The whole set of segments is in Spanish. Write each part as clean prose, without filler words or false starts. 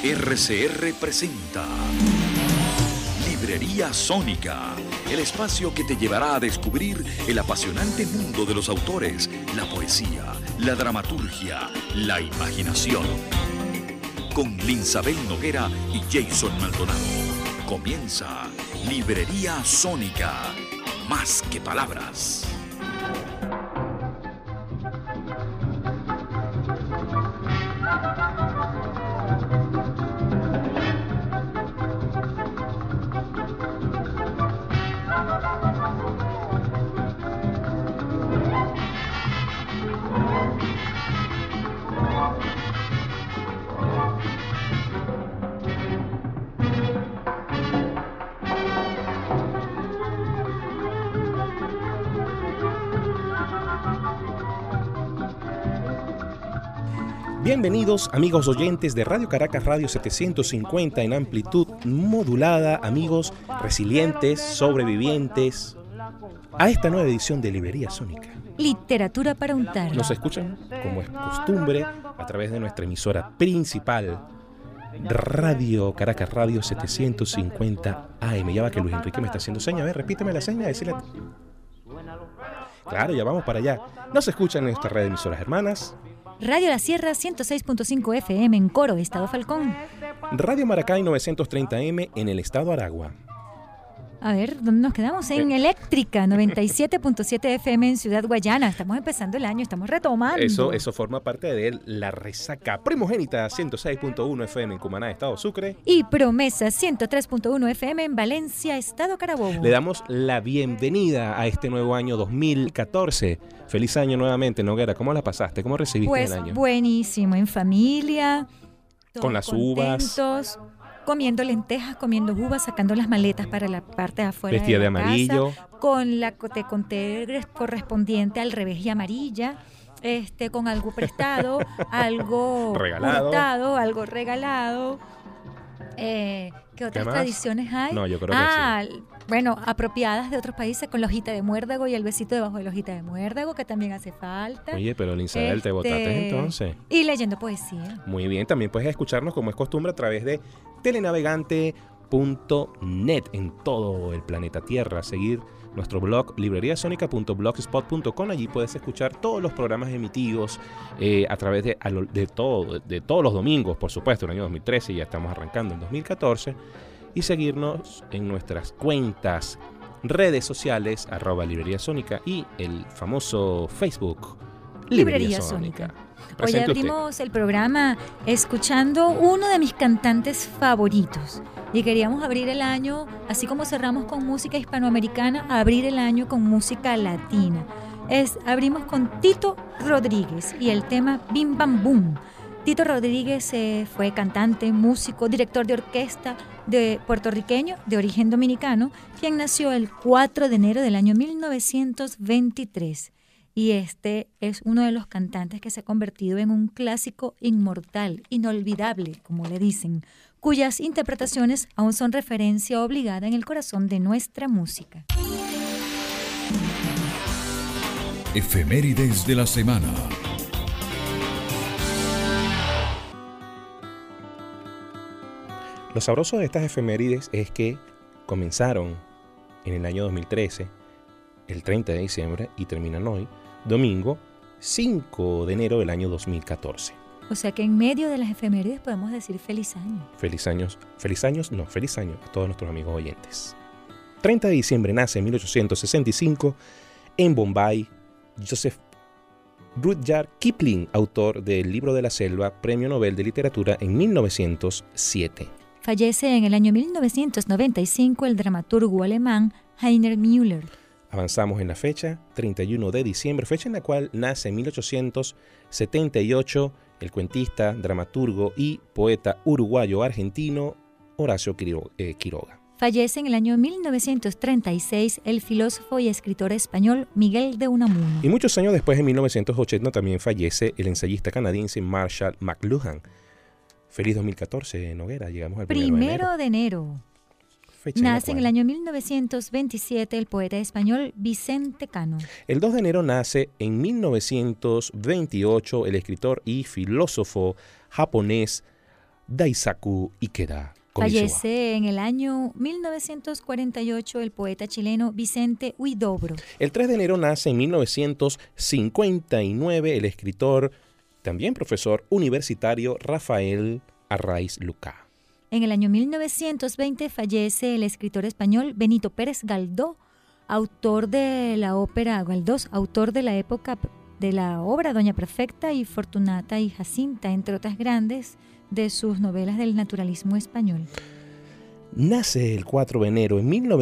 RCR presenta Librería Sónica, el espacio que te llevará a descubrir el apasionante mundo de los autores, la poesía, la dramaturgia, la imaginación. Con Linsabel Noguera y Jason Maldonado. Comienza Librería Sónica, más que palabras. Bienvenidos amigos oyentes de Radio Caracas Radio 750 en amplitud modulada, amigos resilientes, sobrevivientes, a esta nueva edición de Librería Sónica. Literatura para untar. Nos escuchan, como es costumbre, a través de nuestra emisora principal, Radio Caracas Radio 750 AM. Ya va que Luis Enrique me está haciendo seña. A ver, repíteme la seña, decirle. Claro, ya vamos para allá. Nos escuchan en nuestra red de emisoras hermanas. Radio La Sierra 106.5 FM en Coro, Estado Falcón. Radio Maracay 930M en el Estado Aragua. A ver, ¿dónde nos quedamos? En Eléctrica 97.7 FM en Ciudad Guayana. Estamos empezando el año, estamos retomando. Eso forma parte de la resaca primogénita 106.1 FM en Cumaná, Estado Sucre. Y Promesa 103.1 FM en Valencia, Estado Carabobo. Le damos la bienvenida a este nuevo año 2014. Feliz año nuevamente, Noguera. ¿Cómo la pasaste? ¿Cómo recibiste el año? Pues buenísimo, en familia. Con las contentos, uvas. Comiendo lentejas, comiendo uvas, sacando las maletas para la parte de afuera. Vestida de amarillo. Casa, con la conté correspondiente al revés y amarilla. Con algo prestado, algo regalado. hurtado, algo regalado. ¿Qué otras tradiciones hay? No, yo creo que sí. Bueno, apropiadas de otros países, con la hojita de muérdago y el besito debajo de la hojita de muérdago, que también hace falta. Oye, pero Linsabel, ¿te botaste entonces? Y leyendo poesía. Muy bien, también puedes escucharnos como es costumbre a través de telenavegante.net en todo el planeta Tierra. Seguir nuestro blog libreriasonica.blogspot.com. Allí puedes escuchar todos los programas emitidos a través de todos los domingos, por supuesto, en el año 2013, ya estamos arrancando en 2014. Y seguirnos en nuestras cuentas, redes sociales, @Librería Sónica y el famoso Facebook Librería Sónica. Hoy abrimos el programa escuchando uno de mis cantantes favoritos. Y queríamos abrir el año, así como cerramos con música hispanoamericana, abrir el año con música latina. Abrimos con Tito Rodríguez y el tema Bim Bam Boom. Tito Rodríguez fue cantante, músico, director de orquesta puertorriqueño de origen dominicano, quien nació el 4 de enero del año 1923. Y este es uno de los cantantes que se ha convertido en un clásico inmortal, inolvidable, como le dicen, cuyas interpretaciones aún son referencia obligada en el corazón de nuestra música. Efemérides de la semana. Lo sabroso de estas efemérides es que comenzaron en el año 2013, el 30 de diciembre, y terminan hoy, domingo 5 de enero del año 2014. O sea que en medio de las efemérides podemos decir feliz año. Feliz año a todos nuestros amigos oyentes. 30 de diciembre nace en 1865 en Bombay Joseph Rudyard Kipling, autor del Libro de la Selva, Premio Nobel de Literatura en 1907. Fallece en el año 1995 el dramaturgo alemán Heiner Müller. Avanzamos en la fecha, 31 de diciembre, fecha en la cual nace en 1878 el cuentista, dramaturgo y poeta uruguayo-argentino Horacio Quiroga. Fallece en el año 1936 el filósofo y escritor español Miguel de Unamuno. Y muchos años después, en 1980, también fallece el ensayista canadiense Marshall McLuhan. Feliz 2014, Noguera, llegamos al 1 de enero. Nace en el año 1927 el poeta español Vicente Cano. El 2 de enero nace en 1928 el escritor y filósofo japonés Daisaku Ikeda. Konnichiwa. Fallece en el año 1948 el poeta chileno Vicente Huidobro. El 3 de enero nace en 1959 el escritor, también profesor universitario, Rafael Arraiz Lucá. En el año 1920 fallece el escritor español Benito Pérez Galdós, autor de la ópera Galdós, autor de la época de la obra Doña Perfecta y Fortunata y Jacinta, entre otras grandes de sus novelas del naturalismo español. Nace el 4 de enero de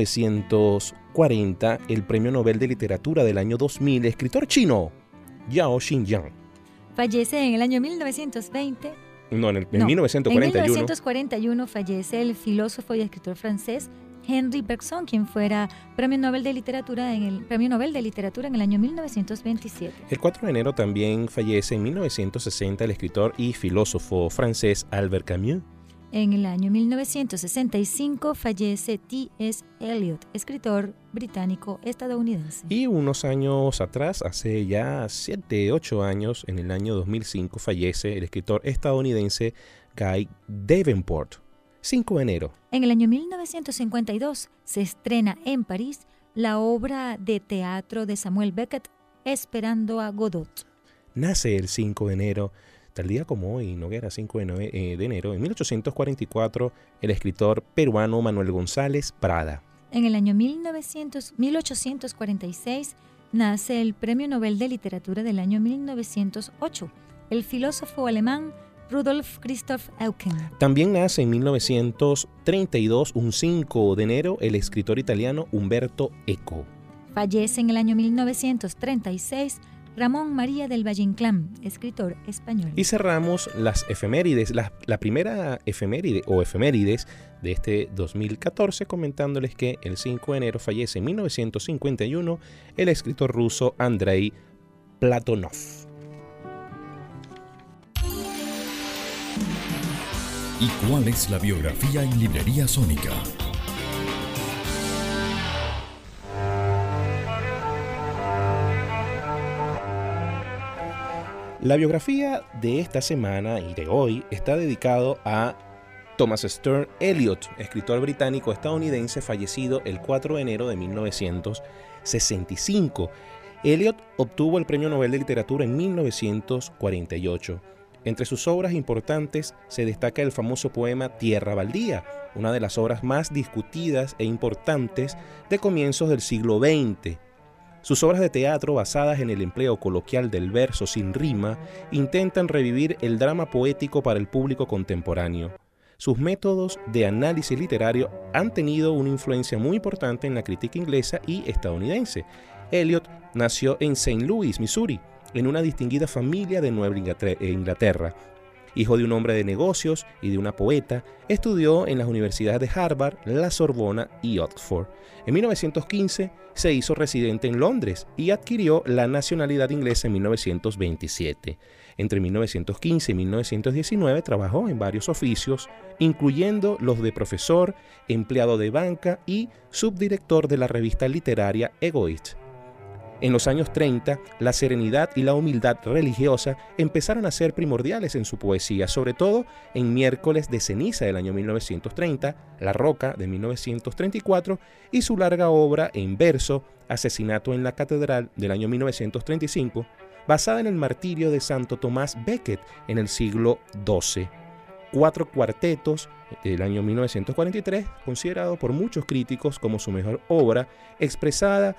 1940 el Premio Nobel de Literatura del año 2000, escritor chino, Yao Xinjiang. Fallece en el año 1920. En 1941. En 1941 fallece el filósofo y escritor francés Henri Bergson, quien fuera Premio Nobel de Literatura en el año 1927. El 4 de enero también fallece en 1960 el escritor y filósofo francés Albert Camus. En el año 1965 fallece T.S. Eliot, escritor británico-estadounidense. Y unos años atrás, hace ya 7-8 años, en el año 2005, fallece el escritor estadounidense Guy Davenport. 5 de enero. En el año 1952 se estrena en París la obra de teatro de Samuel Beckett, Esperando a Godot. Nace el 5 de enero, tal día como hoy, Noguera, 5 de enero, en 1844, el escritor peruano Manuel González Prada. En el año 1846 nace el Premio Nobel de Literatura del año 1908, el filósofo alemán Rudolf Christoph Eucken. También nace en 1932, un 5 de enero, el escritor italiano Umberto Eco. Fallece en el año 1936 Ramón María del Valle Inclán, escritor español. Y cerramos las efemérides, la primera efeméride o efemérides de este 2014, comentándoles que el 5 de enero fallece en 1951 el escritor ruso Andrei Platonov. ¿Y cuál es la biografía en Librería Sónica? La biografía de esta semana y de hoy está dedicado a Thomas Sterne Eliot, escritor británico-estadounidense fallecido el 4 de enero de 1965. Eliot obtuvo el Premio Nobel de Literatura en 1948. Entre sus obras importantes se destaca el famoso poema Tierra Baldía, una de las obras más discutidas e importantes de comienzos del siglo XX. Sus obras de teatro, basadas en el empleo coloquial del verso sin rima, intentan revivir el drama poético para el público contemporáneo. Sus métodos de análisis literario han tenido una influencia muy importante en la crítica inglesa y estadounidense. Eliot nació en St. Louis, Missouri, en una distinguida familia de Nueva Inglaterra. Hijo de un hombre de negocios y de una poeta, estudió en las universidades de Harvard, la Sorbona y Oxford. En 1915 se hizo residente en Londres y adquirió la nacionalidad inglesa en 1927. Entre 1915 y 1919 trabajó en varios oficios, incluyendo los de profesor, empleado de banca y subdirector de la revista literaria Egoist. En los años 30, la serenidad y la humildad religiosa empezaron a ser primordiales en su poesía, sobre todo en Miércoles de Ceniza del año 1930, La Roca de 1934 y su larga obra en verso, Asesinato en la Catedral del año 1935, basada en el martirio de Santo Tomás Becket en el siglo XII. 4 cuartetos del año 1943, considerado por muchos críticos como su mejor obra, expresando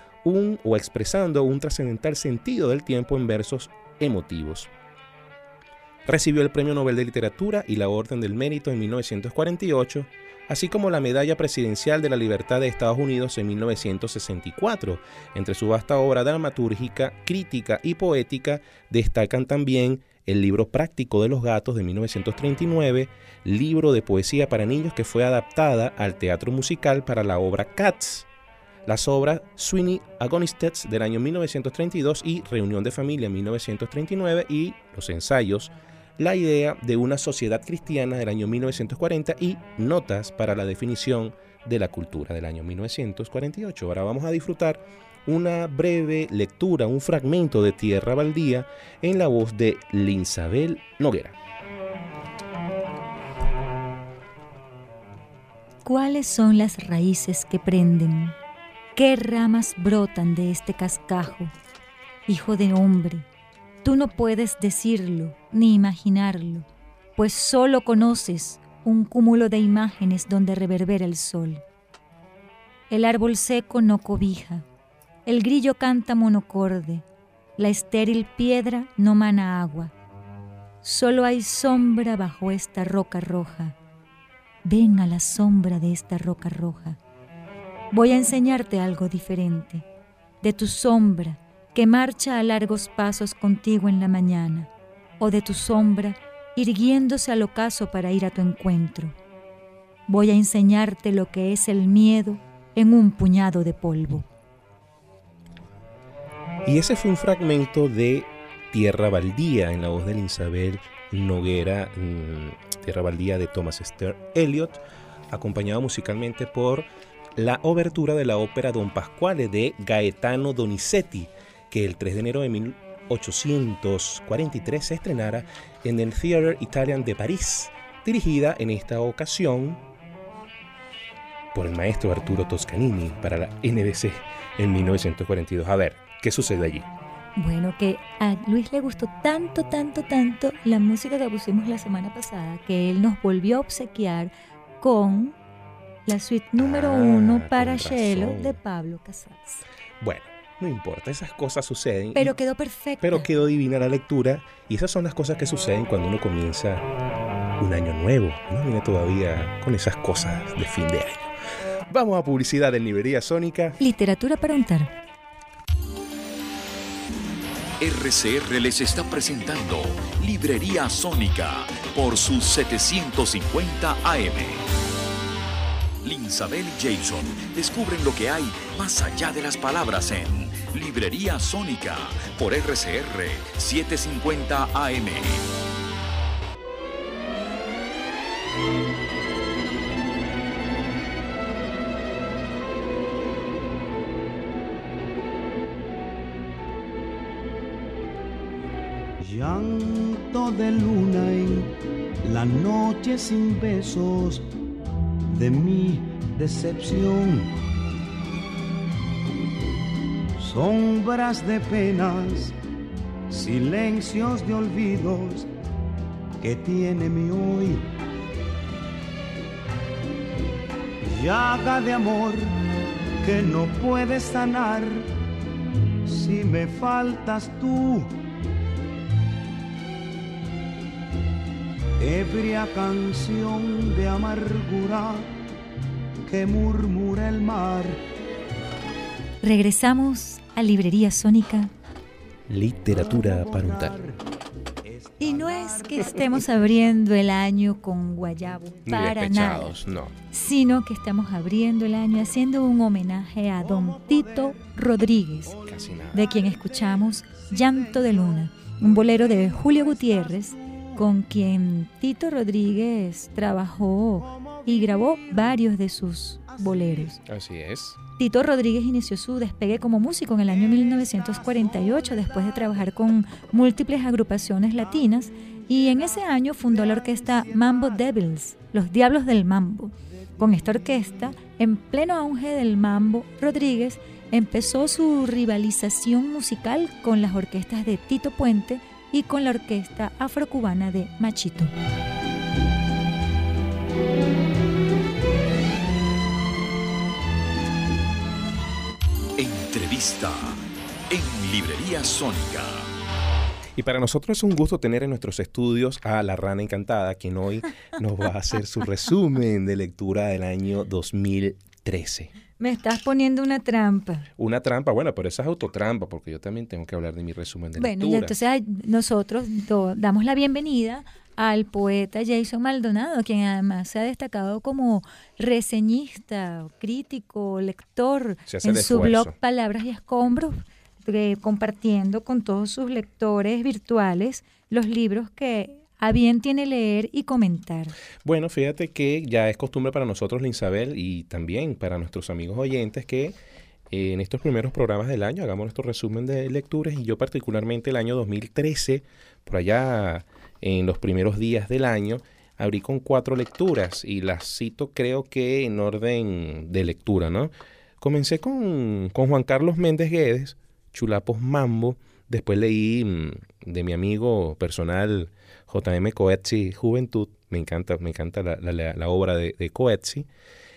un trascendental sentido del tiempo en versos emotivos. Recibió el Premio Nobel de Literatura y la Orden del Mérito en 1948, así como la Medalla Presidencial de la Libertad de Estados Unidos en 1964. Entre su vasta obra dramatúrgica, crítica y poética destacan también el libro Práctico de los Gatos de 1939, libro de poesía para niños que fue adaptada al teatro musical para la obra Cats, las obras Sweeney Agonistettes del año 1932 y Reunión de Familia en 1939 y los ensayos La idea de una sociedad cristiana del año 1940 y Notas para la definición de la cultura del año 1948. Ahora vamos a disfrutar una breve lectura, un fragmento de Tierra Baldía en la voz de Linsabel Noguera. ¿Cuáles son las raíces que prenden? ¿Qué ramas brotan de este cascajo? Hijo de hombre, tú no puedes decirlo ni imaginarlo, pues solo conoces un cúmulo de imágenes donde reverbera el sol. El árbol seco no cobija, el grillo canta monocorde, la estéril piedra no mana agua. Solo hay sombra bajo esta roca roja. Ven a la sombra de esta roca roja. Voy a enseñarte algo diferente, de tu sombra que marcha a largos pasos contigo en la mañana, o de tu sombra irguiéndose al ocaso para ir a tu encuentro. Voy a enseñarte lo que es el miedo en un puñado de polvo. Y ese fue un fragmento de Tierra Baldía en la voz de Linsabel Noguera, Tierra Baldía de Thomas Stern Eliot, acompañado musicalmente por la obertura de la ópera Don Pasquale de Gaetano Donizetti, que el 3 de enero de 1843 se estrenara en el Theatre Italien de París, dirigida en esta ocasión por el maestro Arturo Toscanini para la NBC en 1942. A ver, ¿qué sucede allí? Bueno, que a Luis le gustó tanto la música que pusimos la semana pasada, que él nos volvió a obsequiar con la suite número 1 para cello de Pablo Casals. Bueno, no importa, esas cosas suceden. Pero quedó perfecta. Pero quedó divina la lectura, y esas son las cosas que suceden cuando uno comienza un año nuevo. Uno viene todavía con esas cosas de fin de año. Vamos a publicidad en Librería Sónica. Literatura para untar. RCR les está presentando Librería Sónica por sus 750 AM. Linsabel y Jason descubren lo que hay más allá de las palabras en Librería Sónica por RCR 750 AM. Llanto de luna en la noche sin besos de mi decepción. Sombras de penas, silencios de olvidos que tiene mi hoy. Llaga de amor que no puede sanar si me faltas tú. Ebria canción de amargura que murmura el mar. Regresamos a Librería Sónica. Literatura para untar. Y no es que estemos abriendo el año con guayabo, para nada, no. Sino que estamos abriendo el año haciendo un homenaje a don Tito Rodríguez, de quien escuchamos Llanto de Luna, un bolero de Julio Gutiérrez, con quien Tito Rodríguez trabajó y grabó varios de sus boleros. Así es. Tito Rodríguez inició su despegue como músico en el año 1948, después de trabajar con múltiples agrupaciones latinas, y en ese año fundó la orquesta Mambo Devils, los Diablos del Mambo. Con esta orquesta, en pleno auge del mambo, Rodríguez empezó su rivalización musical con las orquestas de Tito Puente y con la orquesta afrocubana de Machito. Entrevista en Librería Sónica. Y para nosotros es un gusto tener en nuestros estudios a la Rana Encantada, quien hoy nos va a hacer su resumen de lectura del año 2013. Me estás poniendo una trampa. Una trampa, bueno, pero esa es autotrampa, porque yo también tengo que hablar de mi resumen de lectura. Bueno, y entonces nosotros damos la bienvenida al poeta Jason Maldonado, quien además se ha destacado como reseñista, crítico, lector en su blog Palabras y Escombros, compartiendo con todos sus lectores virtuales los libros que a bien tiene leer y comentar. Bueno, fíjate que ya es costumbre para nosotros, Linsabel, y también para nuestros amigos oyentes, que en estos primeros programas del año hagamos nuestro resumen de lecturas, y yo particularmente el año 2013, por allá en los primeros días del año, abrí con 4 lecturas y las cito creo que en orden de lectura, ¿no? Comencé con Juan Carlos Méndez Guedes, Chulapos Mambo. Después leí de mi amigo personal J.M. Coetzee, Juventud. Me encanta la obra de Coetzee.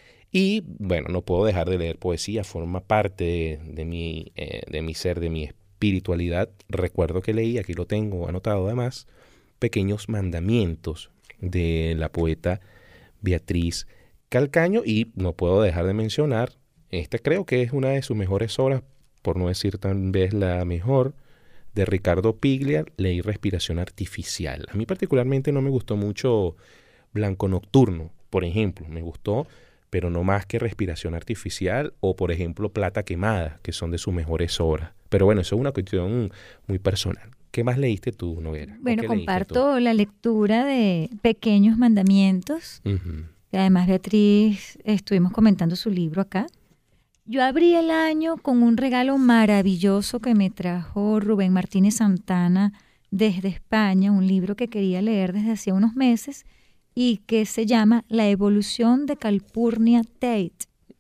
Y bueno, no puedo dejar de leer poesía, forma parte de mi ser, de mi espiritualidad. Recuerdo que leí, aquí lo tengo anotado además, Pequeños Mandamientos de la poeta Beatriz Calcaño. Y no puedo dejar de mencionar, creo que es una de sus mejores obras, por no decir tal vez la mejor, de Ricardo Piglia, leí Respiración Artificial. A mí particularmente no me gustó mucho Blanco Nocturno, por ejemplo. Me gustó, pero no más que Respiración Artificial o, por ejemplo, Plata Quemada, que son de sus mejores obras. Pero bueno, eso es una cuestión muy personal. ¿Qué más leíste tú, Noguera? Bueno, comparto la lectura de Pequeños Mandamientos. Que además, Beatriz, estuvimos comentando su libro acá. Yo abrí el año con un regalo maravilloso que me trajo Rubén Martínez Santana desde España, un libro que quería leer desde hacía unos meses y que se llama La evolución de Calpurnia Tate.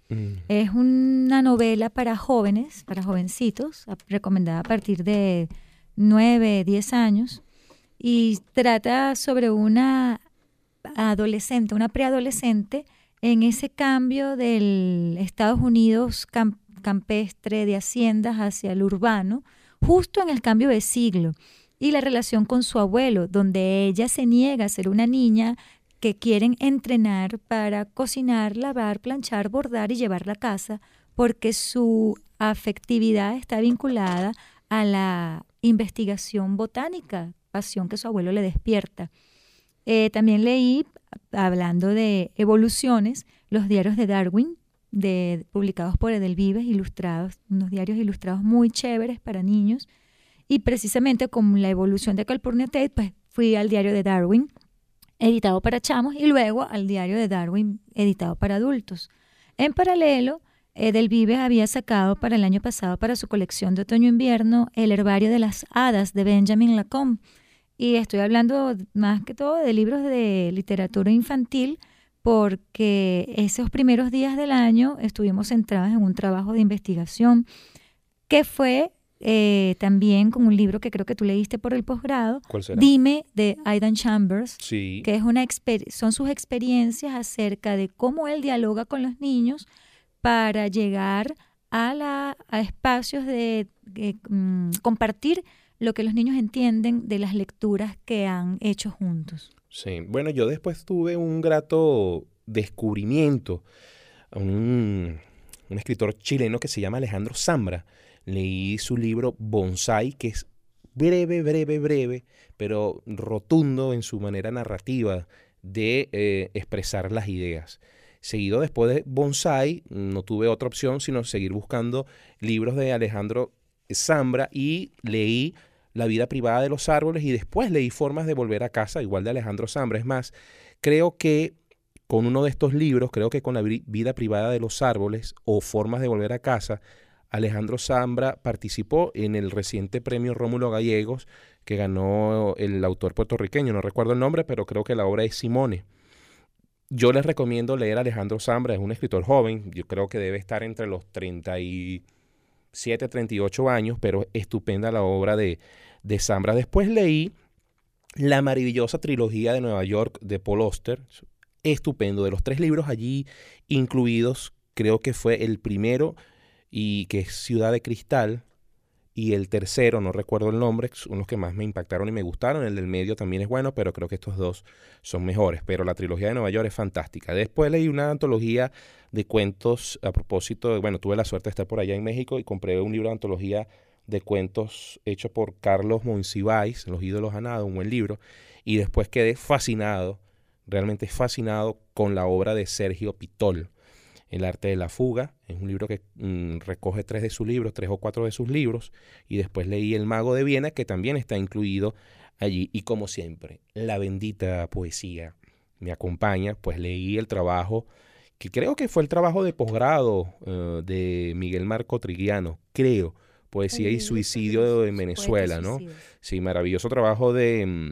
Es una novela para jóvenes, para jovencitos, recomendada a partir de 9, 10 años, y trata sobre una adolescente, una preadolescente, en ese cambio del Estados Unidos campestre de haciendas hacia el urbano, justo en el cambio de siglo, y la relación con su abuelo, donde ella se niega a ser una niña que quieren entrenar para cocinar, lavar, planchar, bordar y llevar la casa, porque su afectividad está vinculada a la investigación botánica, pasión que su abuelo le despierta. También leí, hablando de evoluciones, los diarios de Darwin, publicados por Edelvives, ilustrados, unos diarios ilustrados muy chéveres para niños. Y precisamente con la evolución de Calpurnia Tate, pues fui al diario de Darwin, editado para chamos, y luego al diario de Darwin, editado para adultos. En paralelo, Edelvives había sacado para el año pasado, para su colección de otoño-invierno, el herbario de las hadas de Benjamin Lacombe. Y estoy hablando más que todo de libros de literatura infantil, porque esos primeros días del año estuvimos centrados en un trabajo de investigación que fue también con un libro que creo que tú leíste por el posgrado. ¿Cuál será? Dime, de Aidan Chambers, sí, que son sus experiencias acerca de cómo él dialoga con los niños para llegar a espacios de compartir lo que los niños entienden de las lecturas que han hecho juntos. Sí, bueno, yo después tuve un grato descubrimiento a un escritor chileno que se llama Alejandro Zambra. Leí su libro Bonsai, que es breve, pero rotundo en su manera narrativa de expresar las ideas. Seguido después de Bonsai, no tuve otra opción sino seguir buscando libros de Alejandro Zambra y leí La vida privada de los árboles y después leí Formas de volver a casa, igual de Alejandro Zambra. Es más, creo que con uno de estos libros, creo que con La vida privada de los árboles o Formas de volver a casa, Alejandro Zambra participó en el reciente premio Rómulo Gallegos que ganó el autor puertorriqueño, no recuerdo el nombre, pero creo que la obra es Simone. Yo les recomiendo leer a Alejandro Zambra, es un escritor joven, yo creo que debe estar entre los 37, 38 años, pero estupenda la obra de Zambra. Después leí la maravillosa trilogía de Nueva York de Paul Auster, estupendo, de los 3 libros allí incluidos, creo que fue el primero, y que es Ciudad de Cristal, y el tercero, no recuerdo el nombre, son los que más me impactaron y me gustaron. El del medio también es bueno, pero creo que estos dos son mejores. Pero la trilogía de Nueva York es fantástica. Después leí una antología de cuentos a propósito de, bueno, tuve la suerte de estar por allá en México y compré un libro de antología de cuentos hecho por Carlos Monsiváis, Los ídolos a nada, un buen libro. Y después quedé fascinado, realmente fascinado con la obra de Sergio Pitol, El arte de la fuga. Es un libro que recoge 3 o 4 de sus libros. Y después leí El mago de Viena, que también está incluido allí. Y como siempre, la bendita poesía me acompaña. Pues leí el trabajo, que creo que fue el trabajo de posgrado de Miguel Marco Trigiano, creo. Poesía y suicidio en Venezuela, ¿no? Sí, maravilloso trabajo de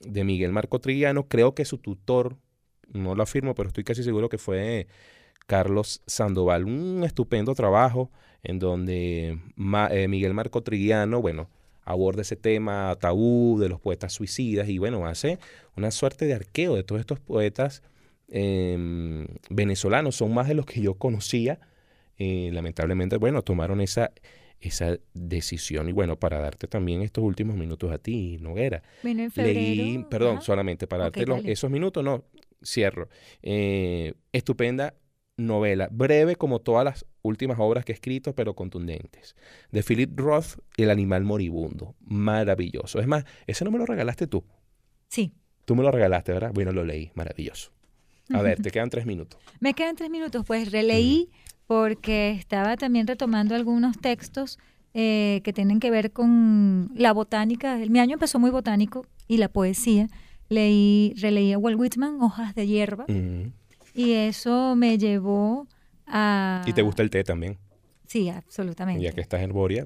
de Miguel Marco Triguiano. Creo que su tutor, no lo afirmo, pero estoy casi seguro que fue Carlos Sandoval. Un estupendo trabajo en donde Miguel Marco Triguiano, bueno, aborda ese tema tabú de los poetas suicidas y, bueno, hace una suerte de arqueo de todos estos poetas venezolanos. Son más de los que yo conocía. Lamentablemente, bueno, tomaron esa decisión. Y bueno, para darte también estos últimos minutos a ti, Noguera. Bueno, en febrero. Perdón, solamente para darte esos minutos, no, cierro. Estupenda novela, breve como todas las últimas obras que he escrito, pero contundentes. De Philip Roth, El animal moribundo. Maravilloso. Es más, ese no me lo regalaste tú. Sí. Tú me lo regalaste, ¿verdad? Bueno, lo leí. Maravilloso. A ver, te quedan 3 minutos. Me quedan 3 minutos. Pues releí porque estaba también retomando algunos textos que tienen que ver con la botánica. Mi año empezó muy botánico y la poesía. Releí a Walt Whitman, Hojas de hierba. Y eso me llevó a... ¿Y te gusta el té también? Sí, absolutamente. Ya que estás en Boria.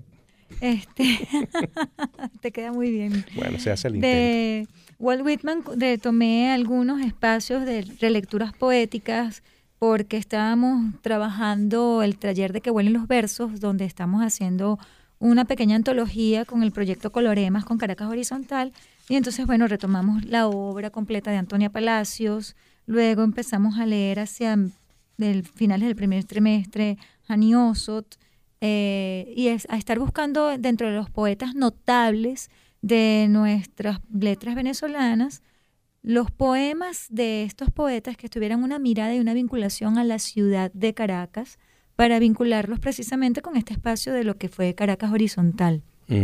Te queda muy bien. Bueno, se hace el intento. De Walt Whitman retomé algunos espacios de relecturas poéticas porque estábamos trabajando el taller de Que Vuelen los Versos, donde estamos haciendo una pequeña antología con el proyecto Coloremas con Caracas Horizontal. Y entonces, bueno, retomamos la obra completa de Antonia Palacios. Luego empezamos a leer hacia finales del primer trimestre Hani Osot, y a estar buscando dentro de los poetas notables de nuestras letras venezolanas los poemas de estos poetas que tuvieran una mirada y una vinculación a la ciudad de Caracas para vincularlos precisamente con este espacio de lo que fue Caracas Horizontal.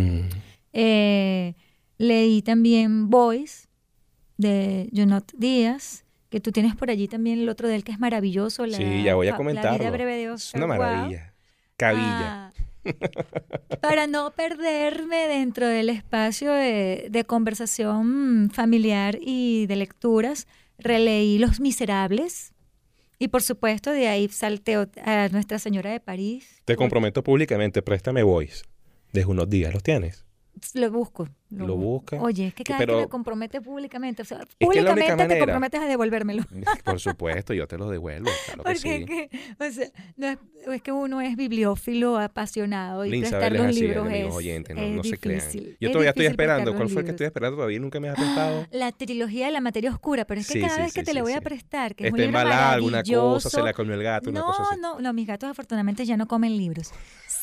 Leí también Boys de Junot Díaz, que tú tienes por allí también el otro de él que es maravilloso. Sí, ya voy a comentarlo. La vida breve de Oscar. Es una maravilla. Cabilla. Para no perderme dentro del espacio de conversación familiar y de lecturas, releí Los Miserables y por supuesto de ahí salteo a Nuestra Señora de París. Te comprometo públicamente, préstame Boys de Unos Días. ¿Los tienes? Lo busco. Lo busca. Oye, es que cada vez que me compromete públicamente, o sea, públicamente te comprometes a devolvérmelo. Por supuesto, yo te lo devuelvo. Claro. Porque sí. o sea, es que uno es bibliófilo, apasionado, y Lin prestar los libros amigos oyentes, no se crean. difícil. Yo todavía estoy esperando. ¿Cuál fue el que estoy esperando? Todavía nunca me has prestado. La trilogía de La Materia Oscura, pero es que cada vez que te le voy a prestar, que es un libro mala, maravilloso. alguna cosa, se la comió el gato, una cosa así. No, mis gatos afortunadamente ya no comen libros.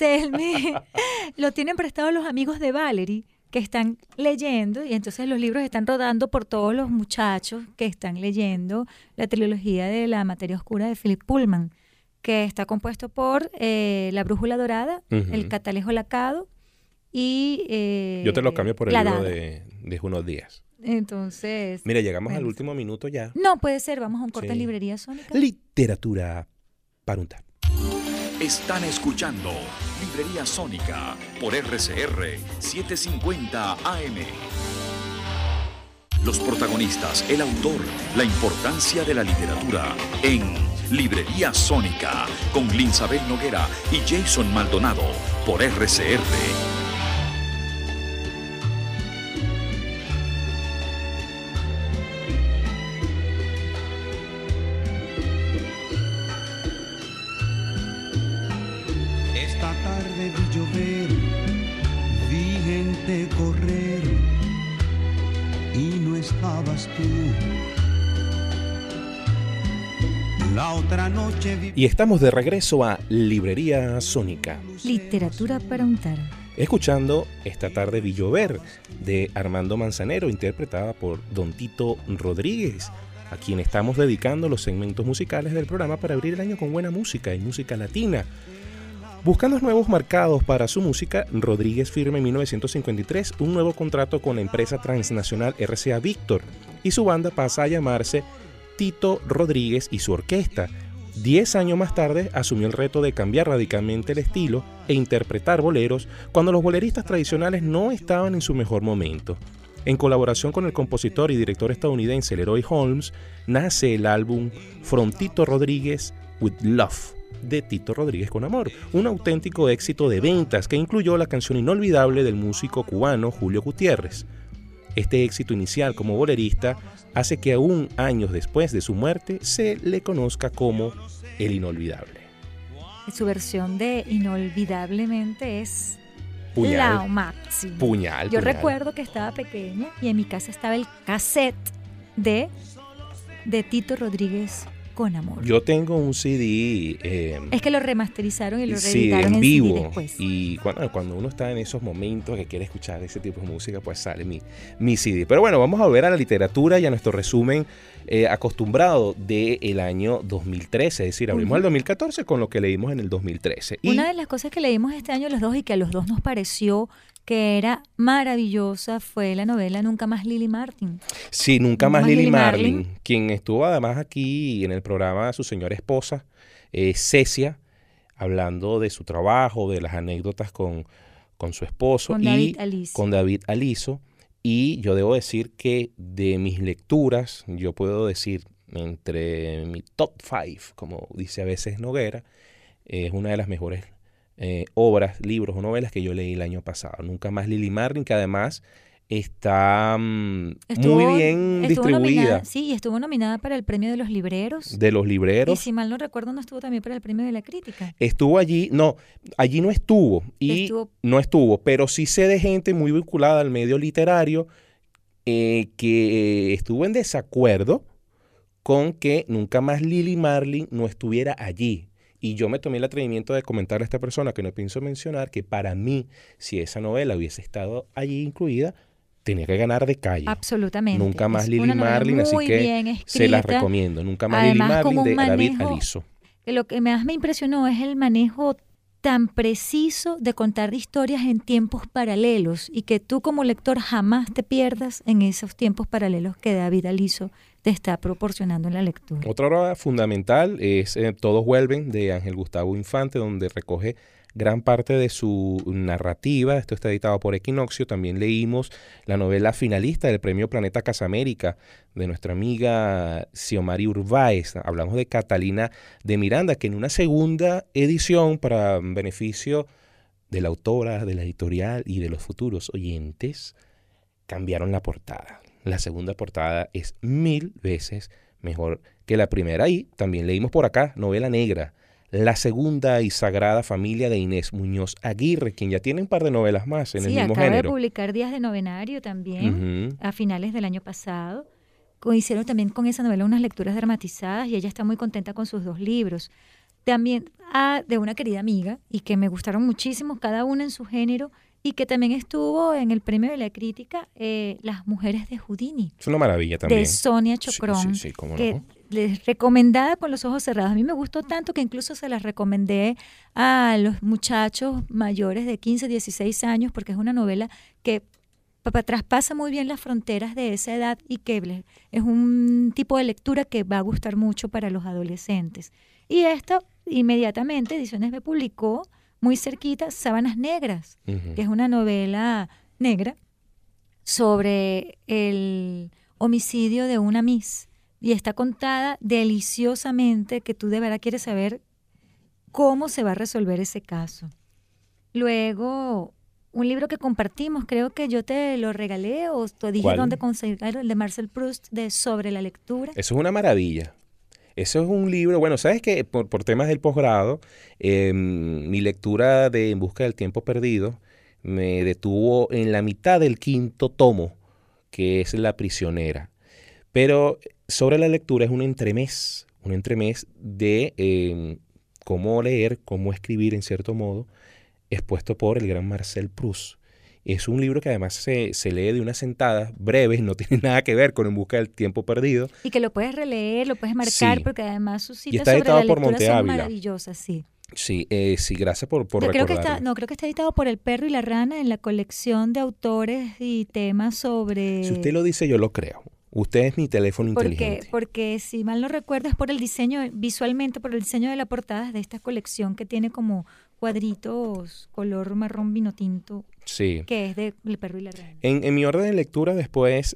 Lo tienen prestado los amigos de Valerie, que están leyendo, y entonces los libros están rodando por todos los muchachos que están leyendo la trilogía de La Materia Oscura de Philip Pullman, que está compuesto por La Brújula Dorada, El Catalejo Lacado y yo te lo cambio por el libro de Unos Días. Entonces... Mira, llegamos al último minuto ya. No, puede ser, vamos a un corte en Librería Sónica. Literatura para untar. Están escuchando Librería Sónica por RCR 750 AM. Los protagonistas, el autor, la importancia de la literatura en Librería Sónica con Linsabel Noguera y Jason Maldonado por RCR. Esta tarde vi llover, vi gente correr y no estabas tú. La otra noche vi... Y estamos de regreso a Librería Sónica. Literatura para untar. Escuchando Esta tarde vi llover de Armando Manzanero, interpretada por Don Tito Rodríguez, a quien estamos dedicando los segmentos musicales del programa para abrir el año con buena música y música latina. Buscando nuevos mercados para su música, Rodríguez firma en 1953 un nuevo contrato con la empresa transnacional RCA Víctor y su banda pasa a llamarse Tito Rodríguez y su orquesta. 10 años más tarde asumió el reto de cambiar radicalmente el estilo e interpretar boleros cuando los boleristas tradicionales no estaban en su mejor momento. En colaboración con el compositor y director estadounidense Leroy Holmes, nace el álbum From Tito Rodríguez with Love, de Tito Rodríguez con amor, un auténtico éxito de ventas que incluyó la canción inolvidable del músico cubano Julio Gutiérrez. Este éxito inicial como bolerista hace que aún años después de su muerte se le conozca como el inolvidable. Su versión de Inolvidablemente es Puñal. la máxima. Puñal. Yo recuerdo que estaba pequeña y en mi casa estaba el cassette de Tito Rodríguez Con Amor. Yo tengo un CD. Es que lo remasterizaron y lo Sí, reeditaron en en CD vivo. después. Y cuando uno está en esos momentos que quiere escuchar ese tipo de música, pues sale mi CD. Pero bueno, vamos a volver a la literatura y a nuestro resumen acostumbrado del año 2013. Es decir, abrimos el 2014 con lo que leímos en el 2013. Y una de las cosas que leímos este año los dos y que a los dos nos pareció que era maravillosa fue la novela Nunca más Lily Martin. sí, Nunca más Lily Marlin, quien estuvo además aquí en el programa Su Señora Esposa, Cecia, hablando de su trabajo, de las anécdotas con su esposo Con y David Aliso. con David Aliso. Y yo debo decir que de mis lecturas, yo puedo decir entre mi top 5, como dice a veces Noguera, es una de las mejores obras, libros o novelas que yo leí el año pasado. Nunca más Lily Marlin, que además está muy bien Estuvo distribuida. nominada, sí, y estuvo nominada para el premio de los libreros. De los Y libreros. si mal no recuerdo, no estuvo también para el premio de la crítica. Estuvo allí, no, allí no estuvo. No estuvo, pero sí sé de gente muy vinculada al medio literario que estuvo en desacuerdo con que Nunca más Lily Marlin no estuviera allí. Y yo me tomé el atrevimiento de comentar a esta persona que no pienso mencionar que para mí, si esa novela hubiese estado allí incluida, tenía que ganar de calle. Absolutamente. Nunca más Es Lily una novela Marlin, así muy que bien escrita. se las recomiendo. Nunca más Además, Lily con Marlin un de David manejo Aliso. que lo que más me impresionó es el manejo tan preciso de contar historias en tiempos paralelos y que tú como lector jamás te pierdas en esos tiempos paralelos que David Aliso te está proporcionando en la lectura. Otra obra fundamental es Todos vuelven, de Ángel Gustavo Infante, donde recoge gran parte de su narrativa. Esto está editado por Equinoccio. También leímos la novela finalista del Premio Planeta Casamérica de nuestra amiga Xiomari Urbáez. Hablamos de Catalina de Miranda, que en una segunda edición, para beneficio de la autora, de la editorial y de los futuros oyentes, cambiaron la portada. La segunda portada es 1000 veces mejor que la primera. Y también leímos por acá novela negra, La segunda y sagrada familia de Inés Muñoz Aguirre, quien ya tiene un par de novelas más en el mismo acaba género. de publicar Días de Novenario también, a finales del año pasado. Hicieron también con esa novela unas lecturas dramatizadas y ella está muy contenta con sus 2 libros. También de una querida amiga y que me gustaron muchísimo, cada una en su género, y que también estuvo en el premio de la crítica, Las mujeres de Houdini. Es una maravilla también. De Sonia Chocrón. Sí, cómo que no. les recomendada con los ojos cerrados. A mí me gustó tanto que incluso se las recomendé a los muchachos mayores de 15, 16 años, porque es una novela que traspasa muy bien las fronteras de esa edad y que es un tipo de lectura que va a gustar mucho para los adolescentes. Y esta, inmediatamente, Ediciones B publicó muy cerquita Sábanas Negras, que es una novela negra sobre el homicidio de una Miss. Y está contada deliciosamente, que tú de verdad quieres saber cómo se va a resolver ese caso. Luego, un libro que compartimos, creo que yo te lo regalé o te dije dónde conseguirlo, el de Marcel Proust, de Sobre la lectura. Eso es una maravilla. Eso es un libro, bueno, sabes que por temas del posgrado, mi lectura de En busca del tiempo perdido me detuvo en la mitad del 5º tomo, que es La prisionera. Pero Sobre la lectura es un entremés de cómo leer, cómo escribir en cierto modo, expuesto por el gran Marcel Proust. Es un libro que además se lee de una sentada, breve, no tiene nada que ver con En busca del tiempo perdido. Y que lo puedes releer, lo puedes marcar, Sí. porque además sus Y citas está sobre editado la por lectura Monte son Ávila. maravillosas, sí. Sí, sí, gracias por Yo creo que recordarlo. creo que está editado por El Perro y la Rana en la colección de autores y temas sobre... Si usted lo dice, yo lo creo. Usted es mi teléfono inteligente. Porque si mal no recuerdo es por el diseño, visualmente por el diseño de la portada de esta colección que tiene como cuadritos color marrón vino tinto Sí. que es de El perro y la reina. En mi orden de lectura después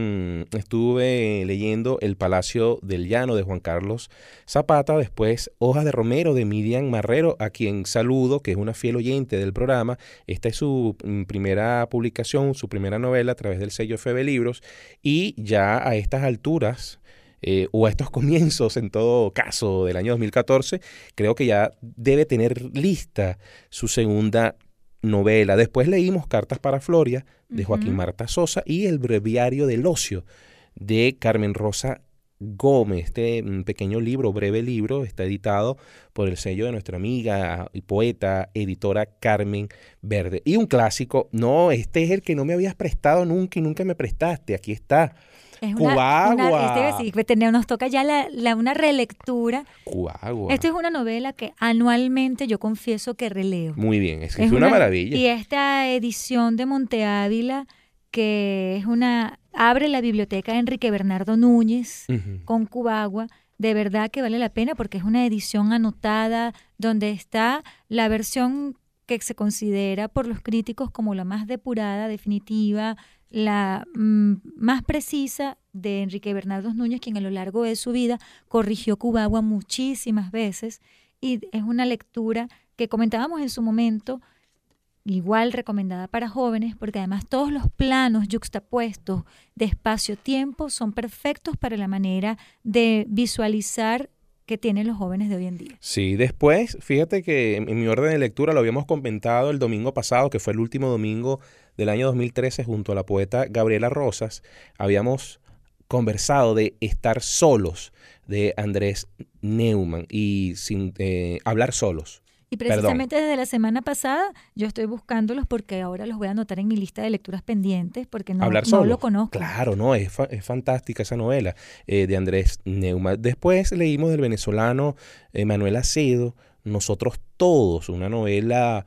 estuve leyendo El Palacio del Llano de Juan Carlos Zapata, después Hojas de Romero de Miriam Marrero, a quien saludo, que es una fiel oyente del programa. Esta es su primera publicación, su primera novela a través del sello FB Libros, y ya a estas alturas, o a estos comienzos en todo caso del año 2014, creo que ya debe tener lista su segunda novela. Después leímos Cartas para Floria de Joaquín Marta Sosa y El Breviario del Ocio de Carmen Rosa Gómez. Este pequeño libro, breve libro, está editado por el sello de nuestra amiga y poeta, editora Carmen Verde. Y un clásico, no, este es el que no me habías prestado nunca y nunca me prestaste, aquí está. Es Cubagua. Nos toca ya una relectura. Cubagua. Esta es una novela que anualmente yo confieso que releo. Muy bien, es una maravilla. Y esta edición de Monte Ávila, que es abre la biblioteca de Enrique Bernardo Núñez con Cubagua, de verdad que vale la pena porque es una edición anotada donde está la versión que se considera por los críticos como la más depurada, definitiva, la más precisa de Enrique Bernardo Núñez, quien a lo largo de su vida corrigió Cubagua muchísimas veces, y es una lectura que comentábamos en su momento, igual recomendada para jóvenes, porque además todos los planos yuxtapuestos de espacio-tiempo son perfectos para la manera de visualizar que tienen los jóvenes de hoy en día. Sí, después, fíjate que en mi orden de lectura lo habíamos comentado el domingo pasado, que fue el último domingo del año 2013, junto a la poeta Gabriela Rosas, habíamos conversado de Estar solos, de Andrés Neumann, y sin hablar solos. Y precisamente desde la semana pasada yo estoy buscándolos porque ahora los voy a anotar en mi lista de lecturas pendientes porque no lo conozco. Claro, no, es fantástica esa novela de Andrés Neumann. Después leímos del venezolano Manuel Acedo, Nosotros Todos, una novela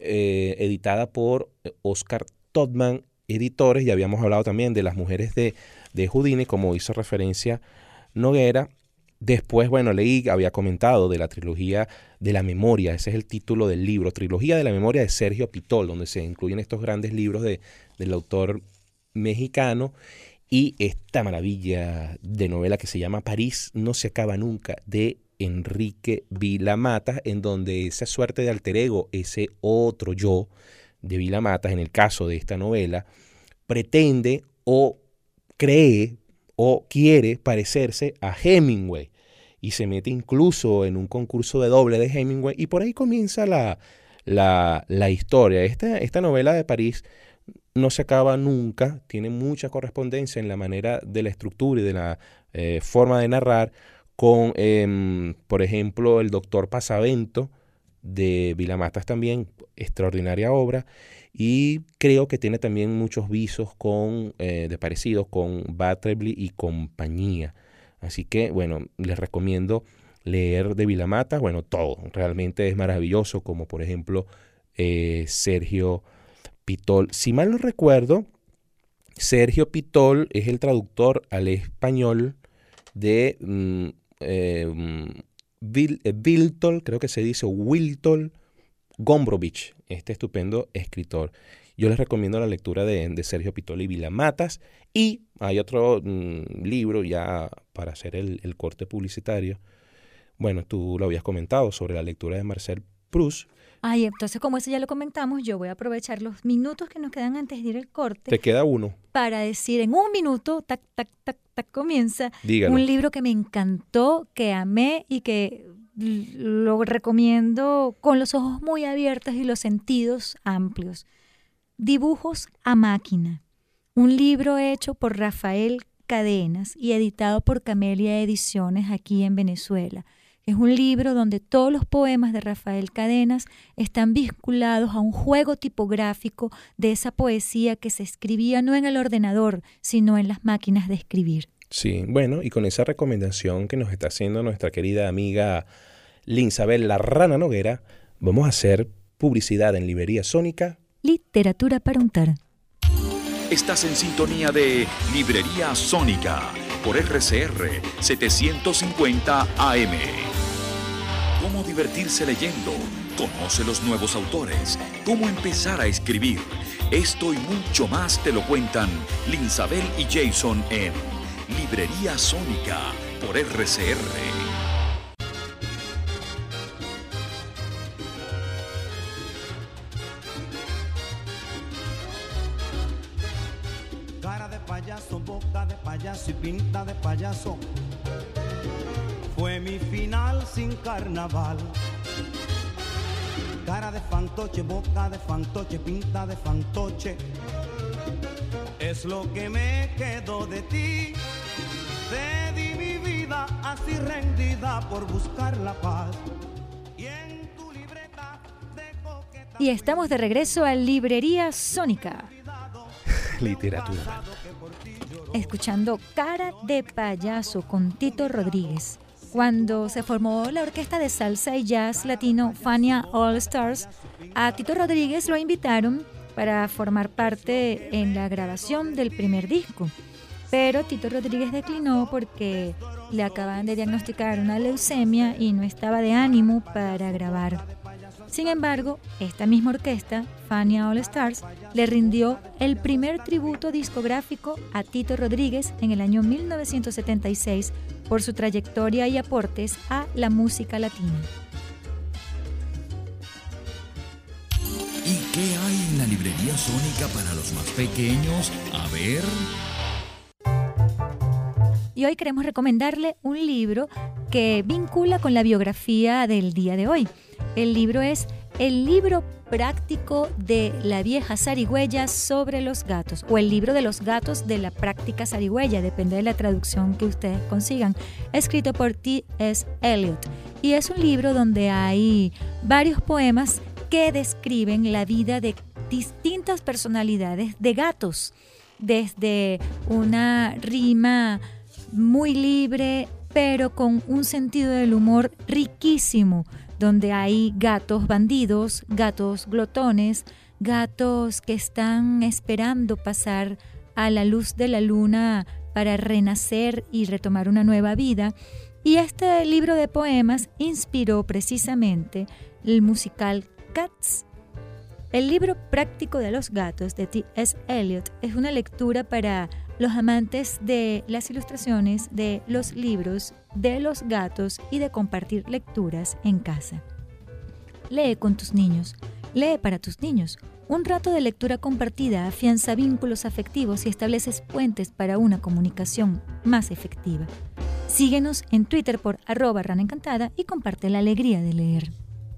editada por Oscar Todman Editores. Ya habíamos hablado también de Las mujeres de Houdini, como hizo referencia Noguera. Después, había comentado de la trilogía de la memoria, ese es el título del libro, Trilogía de la memoria de Sergio Pitol, donde se incluyen estos grandes libros del autor mexicano, y esta maravilla de novela que se llama París no se acaba nunca, de Enrique Vila Matas, en donde esa suerte de alter ego, ese otro yo de Vila Matas, en el caso de esta novela, pretende o cree o quiere parecerse a Hemingway y se mete incluso en un concurso de doble de Hemingway, y por ahí comienza la historia. Esta novela de París no se acaba nunca, tiene mucha correspondencia en la manera de la estructura y de la forma de narrar con, por ejemplo, El doctor Pasavento de Vila Matas, también extraordinaria obra, y creo que tiene también muchos visos de parecidos con Butterly y compañía. Así que, les recomiendo leer de Vila Matas, todo, realmente es maravilloso, como por ejemplo Sergio Pitol. Si mal no recuerdo, Sergio Pitol es el traductor al español de Wiltol, creo que se dice Wiltol Gombrowicz, este estupendo escritor. Yo les recomiendo la lectura de Sergio Pitol y Vila Matas, y hay otro libro ya para hacer el corte publicitario. Tú lo habías comentado sobre la lectura de Marcel Proust. Ay, entonces como eso ya lo comentamos, yo voy a aprovechar los minutos que nos quedan antes de ir al corte. Te queda uno. Para decir en un minuto, tac, tac, tac, tac, comienza. Dígalo. Un libro que me encantó, que amé y que lo recomiendo con los ojos muy abiertos y los sentidos amplios. Dibujos a máquina. Un libro hecho por Rafael Cadenas y editado por Camelia Ediciones aquí en Venezuela. Es un libro donde todos los poemas de Rafael Cadenas están vinculados a un juego tipográfico de esa poesía que se escribía no en el ordenador, sino en las máquinas de escribir. Sí, y con esa recomendación que nos está haciendo nuestra querida amiga Linsabel La Rana Noguera, vamos a hacer publicidad en Librería Sónica. Literatura para untar. Estás en sintonía de Librería Sónica por RCR 750 AM. ¿Cómo divertirse leyendo? Conoce los nuevos autores, cómo empezar a escribir. Esto y mucho más te lo cuentan Linsabel y Jason en Librería Sónica por RCR. Cara de payaso, boca de payaso y pinta de payaso. Fue mi final sin carnaval. Cara de fantoche, boca de fantoche, pinta de fantoche. Es lo que me quedó de ti. Te di mi vida así rendida por buscar la paz. Y en tu libreta de coqueta. Y estamos de regreso a Librería Sónica. Literatura. Escuchando Cara de Payaso con Tito Rodríguez. Cuando se formó la orquesta de salsa y jazz latino Fania All Stars, a Tito Rodríguez lo invitaron para formar parte en la grabación del primer disco. Pero Tito Rodríguez declinó porque le acaban de diagnosticar una leucemia y no estaba de ánimo para grabar. Sin embargo, esta misma orquesta, Fania All Stars, le rindió el primer tributo discográfico a Tito Rodríguez en el año 1976 por su trayectoria y aportes a la música latina. ¿Y qué hay en la Librería Sónica para los más pequeños? A ver. Y hoy queremos recomendarle un libro que vincula con la biografía del día de hoy. El libro es El libro práctico de la vieja zarigüeya sobre los gatos, o el libro de los gatos de la práctica zarigüeya, depende de la traducción que ustedes consigan, escrito por T.S. Eliot. Y es un libro donde hay varios poemas que describen la vida de distintas personalidades de gatos, desde una rima muy libre, pero con un sentido del humor riquísimo, donde hay gatos bandidos, gatos glotones, gatos que están esperando pasar a la luz de la luna para renacer y retomar una nueva vida. Y este libro de poemas inspiró precisamente el musical Cats. El libro práctico de los gatos de T.S. Eliot es una lectura para los amantes de las ilustraciones, de los libros, de los gatos y de compartir lecturas en casa. Lee con tus niños, lee para tus niños. Un rato de lectura compartida afianza vínculos afectivos y estableces puentes para una comunicación más efectiva. Síguenos en Twitter por @RanaEncantada y comparte la alegría de leer.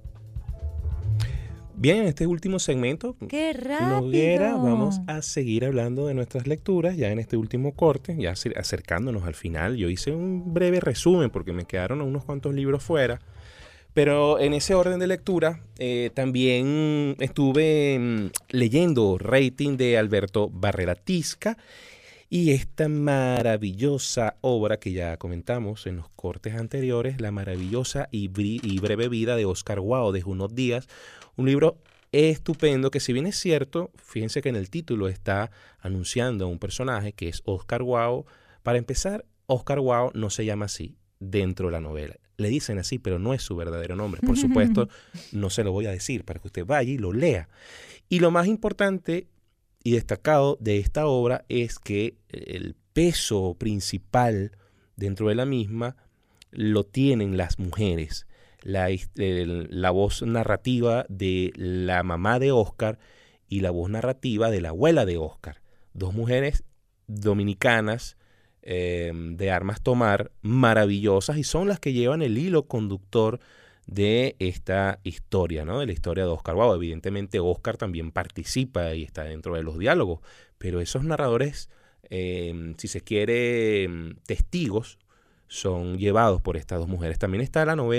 Bien, en este último segmento, ¡qué rápido! Noguera, vamos a seguir hablando de nuestras lecturas, ya en este último corte, ya acercándonos al final. Yo hice un breve resumen porque me quedaron unos cuantos libros fuera, pero en ese orden de lectura también estuve leyendo Rating de Alberto Barrera Tisca y esta maravillosa obra que ya comentamos en los cortes anteriores, la maravillosa y breve vida de Oscar Wilde de Junot Díaz. Un libro estupendo que, si bien es cierto, fíjense que en el título está anunciando a un personaje que es Oscar Wilde. Para empezar, Oscar Wilde no se llama así dentro de la novela. Le dicen así, pero no es su verdadero nombre. Por supuesto, no se lo voy a decir para que usted vaya y lo lea. Y lo más importante y destacado de esta obra es que el peso principal dentro de la misma lo tienen las mujeres. La voz narrativa de la mamá de Oscar y la voz narrativa de la abuela de Oscar. Dos mujeres dominicanas de armas tomar, maravillosas, y son las que llevan el hilo conductor de esta historia, ¿no? De la historia de Oscar Wilde. Evidentemente Oscar también participa y está dentro de los diálogos, pero esos narradores, si se quiere, testigos, son llevados por estas dos mujeres. También está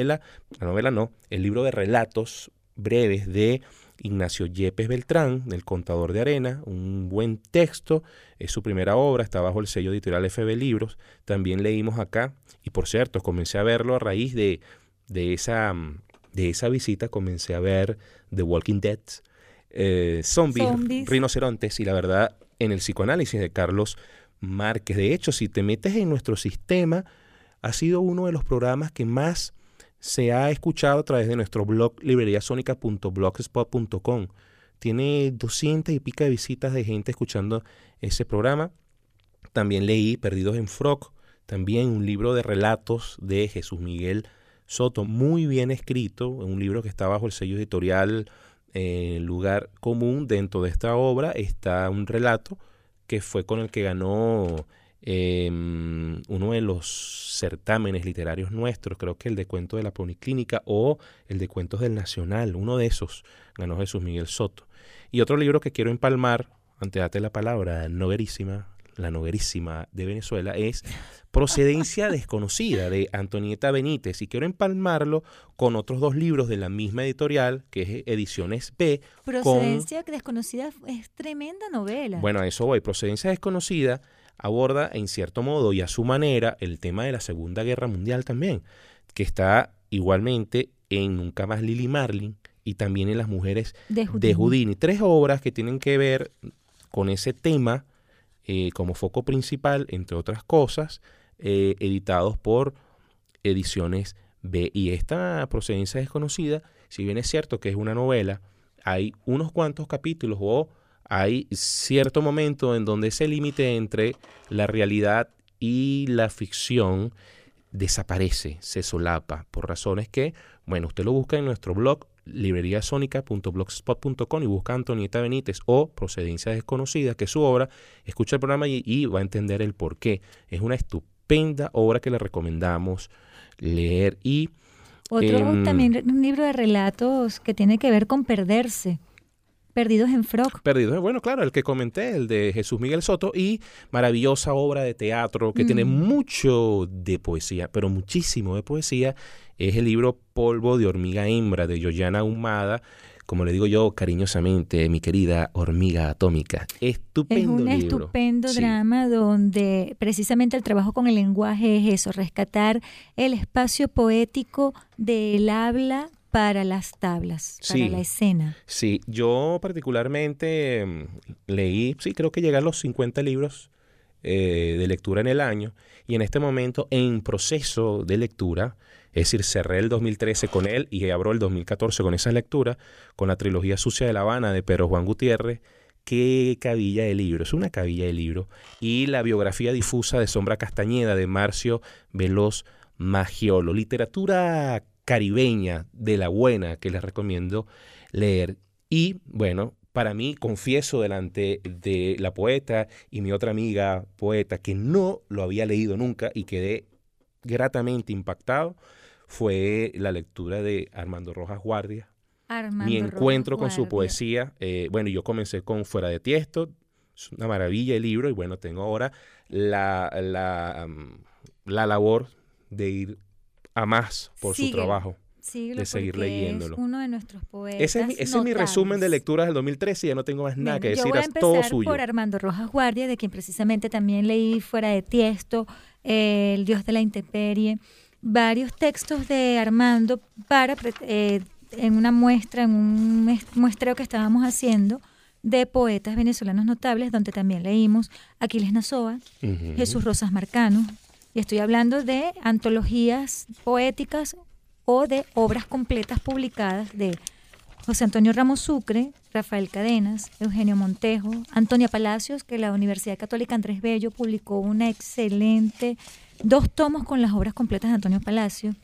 el libro de relatos breves de Ignacio Yepes Beltrán, El Contador de Arena, un buen texto, es su primera obra, está bajo el sello editorial FB Libros. También leímos acá, y por cierto, comencé a verlo a raíz de esa visita, comencé a ver The Walking Dead, zombies, rinocerontes, y la verdad, en el psicoanálisis de Carlos Márquez. De hecho, si te metes en nuestro sistema, ha sido uno de los programas que más se ha escuchado a través de nuestro blog libreriasonica.blogspot.com. tiene 200 y pica de visitas de gente escuchando ese programa. También leí Perdidos en Frog, también un libro de relatos de Jesús Miguel Soto, muy bien escrito, un libro que está bajo el sello editorial Lugar Común. Dentro de esta obra está un relato que fue con el que ganó uno de los certámenes literarios nuestros, creo que el de Cuentos de la Policlínica o el de Cuentos del Nacional, uno de esos ganó Jesús Miguel Soto. Y otro libro que quiero empalmar, antes de darte la palabra, la noverísima de Venezuela, es Procedencia Desconocida, de Antonieta Benítez, y quiero empalmarlo con otros 2 libros de la misma editorial, que es Ediciones B. Procedencia Desconocida es tremenda novela. Bueno, a eso voy. Procedencia Desconocida aborda en cierto modo y a su manera el tema de la Segunda Guerra Mundial también, que está igualmente en Nunca Más Lili Marlin y también en Las Mujeres de Houdini. 3 obras que tienen que ver con ese tema como foco principal, entre otras cosas, editados por Ediciones B. Y esta Procedencia Desconocida, si bien es cierto que es una novela, hay unos cuantos capítulos o hay cierto momento en donde ese límite entre la realidad y la ficción desaparece, se solapa, por razones que, bueno, usted lo busca en nuestro blog libreriasonica.blogspot.com y busca a Antonieta Benítez o Procedencia Desconocida, que es su obra, escucha el programa y va a entender el por qué. Es una estupenda obra que le recomendamos leer. Y otro también un libro de relatos que tiene que ver con perderse. Perdidos en Frog. Perdidos, bueno, claro, el que comenté, el de Jesús Miguel Soto, y maravillosa obra de teatro que tiene mucho de poesía, pero muchísimo de poesía, es el libro Polvo de Hormiga Hembra, de Yoyana Ahumada, como le digo yo cariñosamente, mi querida hormiga atómica. Estupendo libro. Es un estupendo drama donde precisamente el trabajo con el lenguaje es eso, rescatar el espacio poético del habla para las tablas, para la escena. Sí, yo particularmente leí, creo que llegan los 50 libros de lectura en el año, y en este momento en proceso de lectura, es decir, cerré el 2013 con él y abro el 2014 con esa lectura, con la trilogía Sucia de La Habana de Pedro Juan Gutiérrez. Qué cabilla de libro, es una cabilla de libro. Y la biografía difusa de Sombra Castañeda de Marcio Veloz Maggiolo, literatura caribeña de la buena que les recomiendo leer. Y bueno, para mí, confieso delante de la poeta y mi otra amiga poeta que no lo había leído nunca y quedé gratamente impactado, fue la lectura de Armando Rojas Guardia. Mi encuentro con su poesía. Bueno, yo comencé con Fuera de Tiesto, es una maravilla el libro, y bueno, tengo ahora la labor de ir a más por su trabajo, de seguir leyéndolo. Es uno de nuestros poetas ese es mi resumen de lecturas del 2013, y ya no tengo más nada que decir, es todo suyo. Yo voy a empezar por Armando Rojas Guardia, de quien precisamente también leí Fuera de Tiesto, El Dios de la Intemperie, varios textos de Armando para en una muestra, en un muestreo que estábamos haciendo de poetas venezolanos notables, donde también leímos Aquiles Nazoa, Jesús Rosas Marcano, y estoy hablando de antologías poéticas o de obras completas publicadas de José Antonio Ramos Sucre, Rafael Cadenas, Eugenio Montejo, Antonia Palacios, que la Universidad Católica Andrés Bello publicó una excelente, 2 tomos con las obras completas de Antonia Palacios,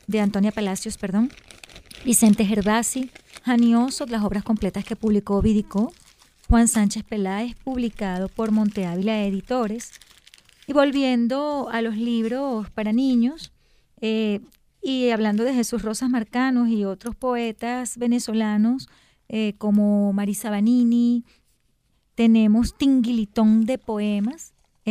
Vicente Gervasi, Jani Oso, las obras completas que publicó Vidicó, Juan Sánchez Peláez, publicado por Monte Ávila Editores. Y volviendo a los libros para niños, y hablando de Jesús Rosas Marcanos y otros poetas venezolanos como Marisa Banini, tenemos Taquititán de Poemas,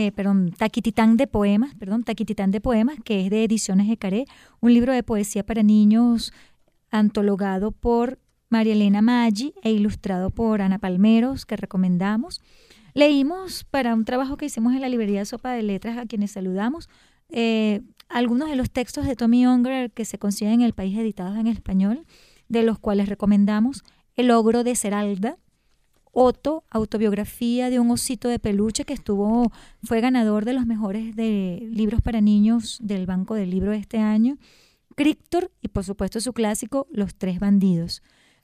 que es de Ediciones Ecaré, un libro de poesía para niños antologado por María Elena Maggi e ilustrado por Ana Palmeros, que recomendamos. Leímos para un trabajo que hicimos en la librería Sopa de Letras, a quienes saludamos, algunos de los textos de Tommy Unger que se consiguen en el país editados en español, de los cuales recomendamos El Ogro de Ceralda, Otto, autobiografía de un osito de peluche que fue ganador de los mejores de libros para niños del Banco del Libro de este año, Críctor y por supuesto su clásico Los Tres Bandidos.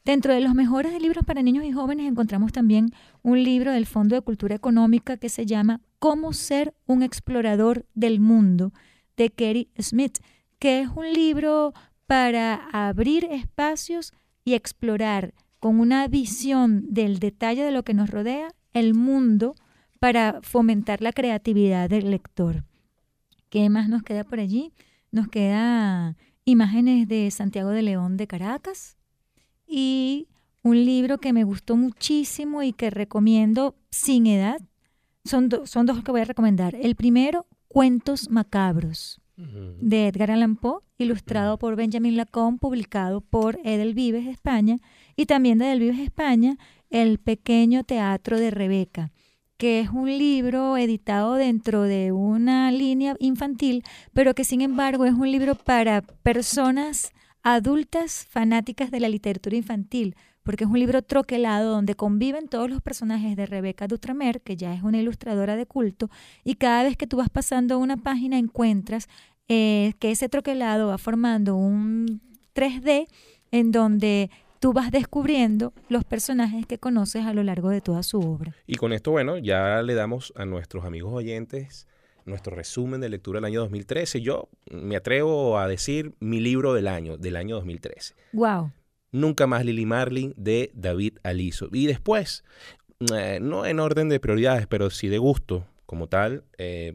Dentro de los mejores libros para niños y jóvenes encontramos también un libro del Fondo de Cultura Económica que se llama Cómo ser un explorador del mundo, de Kerry Smith, que es un libro para abrir espacios y explorar con una visión del detalle de lo que nos rodea el mundo para fomentar la creatividad del lector. ¿Qué más nos queda por allí? Nos queda imágenes de Santiago de León de Caracas y un libro que me gustó muchísimo y que recomiendo sin edad. Son dos que voy a recomendar. El primero, Cuentos Macabros, de Edgar Allan Poe, ilustrado por Benjamin Lacombe, publicado por Edelvives España, y también de Edelvives España, El pequeño teatro de Rebeca, que es un libro editado dentro de una línea infantil, pero que sin embargo es un libro para personas adultas fanáticas de la literatura infantil, porque es un libro troquelado donde conviven todos los personajes de Rebeca Dutramer, que ya es una ilustradora de culto, y cada vez que tú vas pasando una página encuentras que ese troquelado va formando un 3D en donde tú vas descubriendo los personajes que conoces a lo largo de toda su obra. Y con esto, bueno, ya le damos a nuestros amigos oyentes nuestro resumen de lectura del año 2013. Yo me atrevo a decir mi libro del año 2013. ¡Wow! Nunca más Lili Marlin, de David Aliso. Y después, no en orden de prioridades, pero sí de gusto como tal,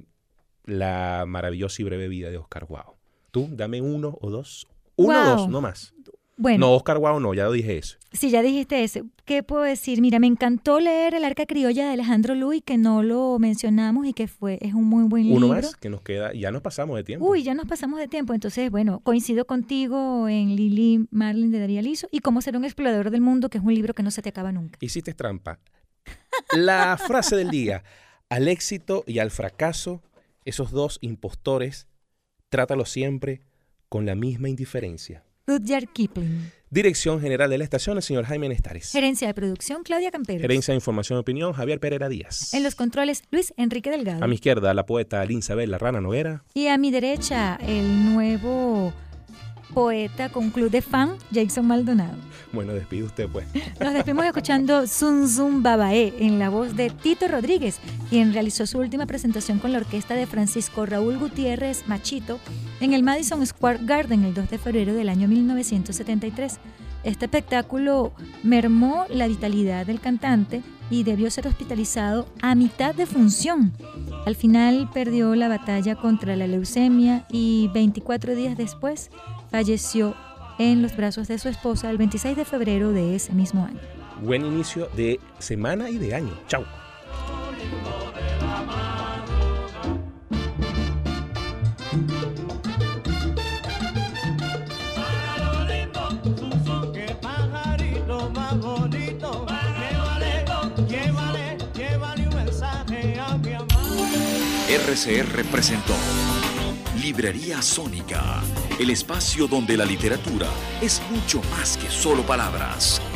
La maravillosa y breve vida de Oscar Wilde. Tú, dame uno o dos. Uno o dos, no más. Bueno, no, Oscar Wilde no, ya lo dije eso. Sí, ya dijiste ese. ¿Qué puedo decir? Mira, me encantó leer El arca criolla de Alejandro Luis, que no lo mencionamos y que es un muy buen libro. Uno más que nos queda, ya nos pasamos de tiempo. Uy, ya nos pasamos de tiempo. Entonces, bueno, coincido contigo en Lili Marlin de David Aliso y Cómo ser un explorador del mundo, que es un libro que no se te acaba nunca. Hiciste trampa. La frase del día: al éxito y al fracaso, esos dos impostores, trátalos siempre con la misma indiferencia. Rudyard Kipling. Dirección General de la Estación, el señor Jaime Nestares. Gerencia de Producción, Claudia Camperos. Gerencia de Información y Opinión, Javier Pereira Díaz. En los controles, Luis Enrique Delgado. A mi izquierda, la poeta Linsabel La Rana Noguera. Y a mi derecha, el nuevo poeta con club de fan, Jason Maldonado. Bueno, despide usted, pues. Nos despedimos escuchando Zum Zum Babae en la voz de Tito Rodríguez, quien realizó su última presentación con la orquesta de Francisco Raúl Gutiérrez Machito en el Madison Square Garden el 2 de febrero del año 1973. Este espectáculo mermó la vitalidad del cantante y debió ser hospitalizado a mitad de función. Al final perdió la batalla contra la leucemia y 24 días después falleció en los brazos de su esposa el 26 de febrero de ese mismo año. Buen inicio de semana y de año. Chau. Qué pajarito más bonito, llévale un mensaje a mi amor. RCR presentó Librería Sónica, el espacio donde la literatura es mucho más que solo palabras.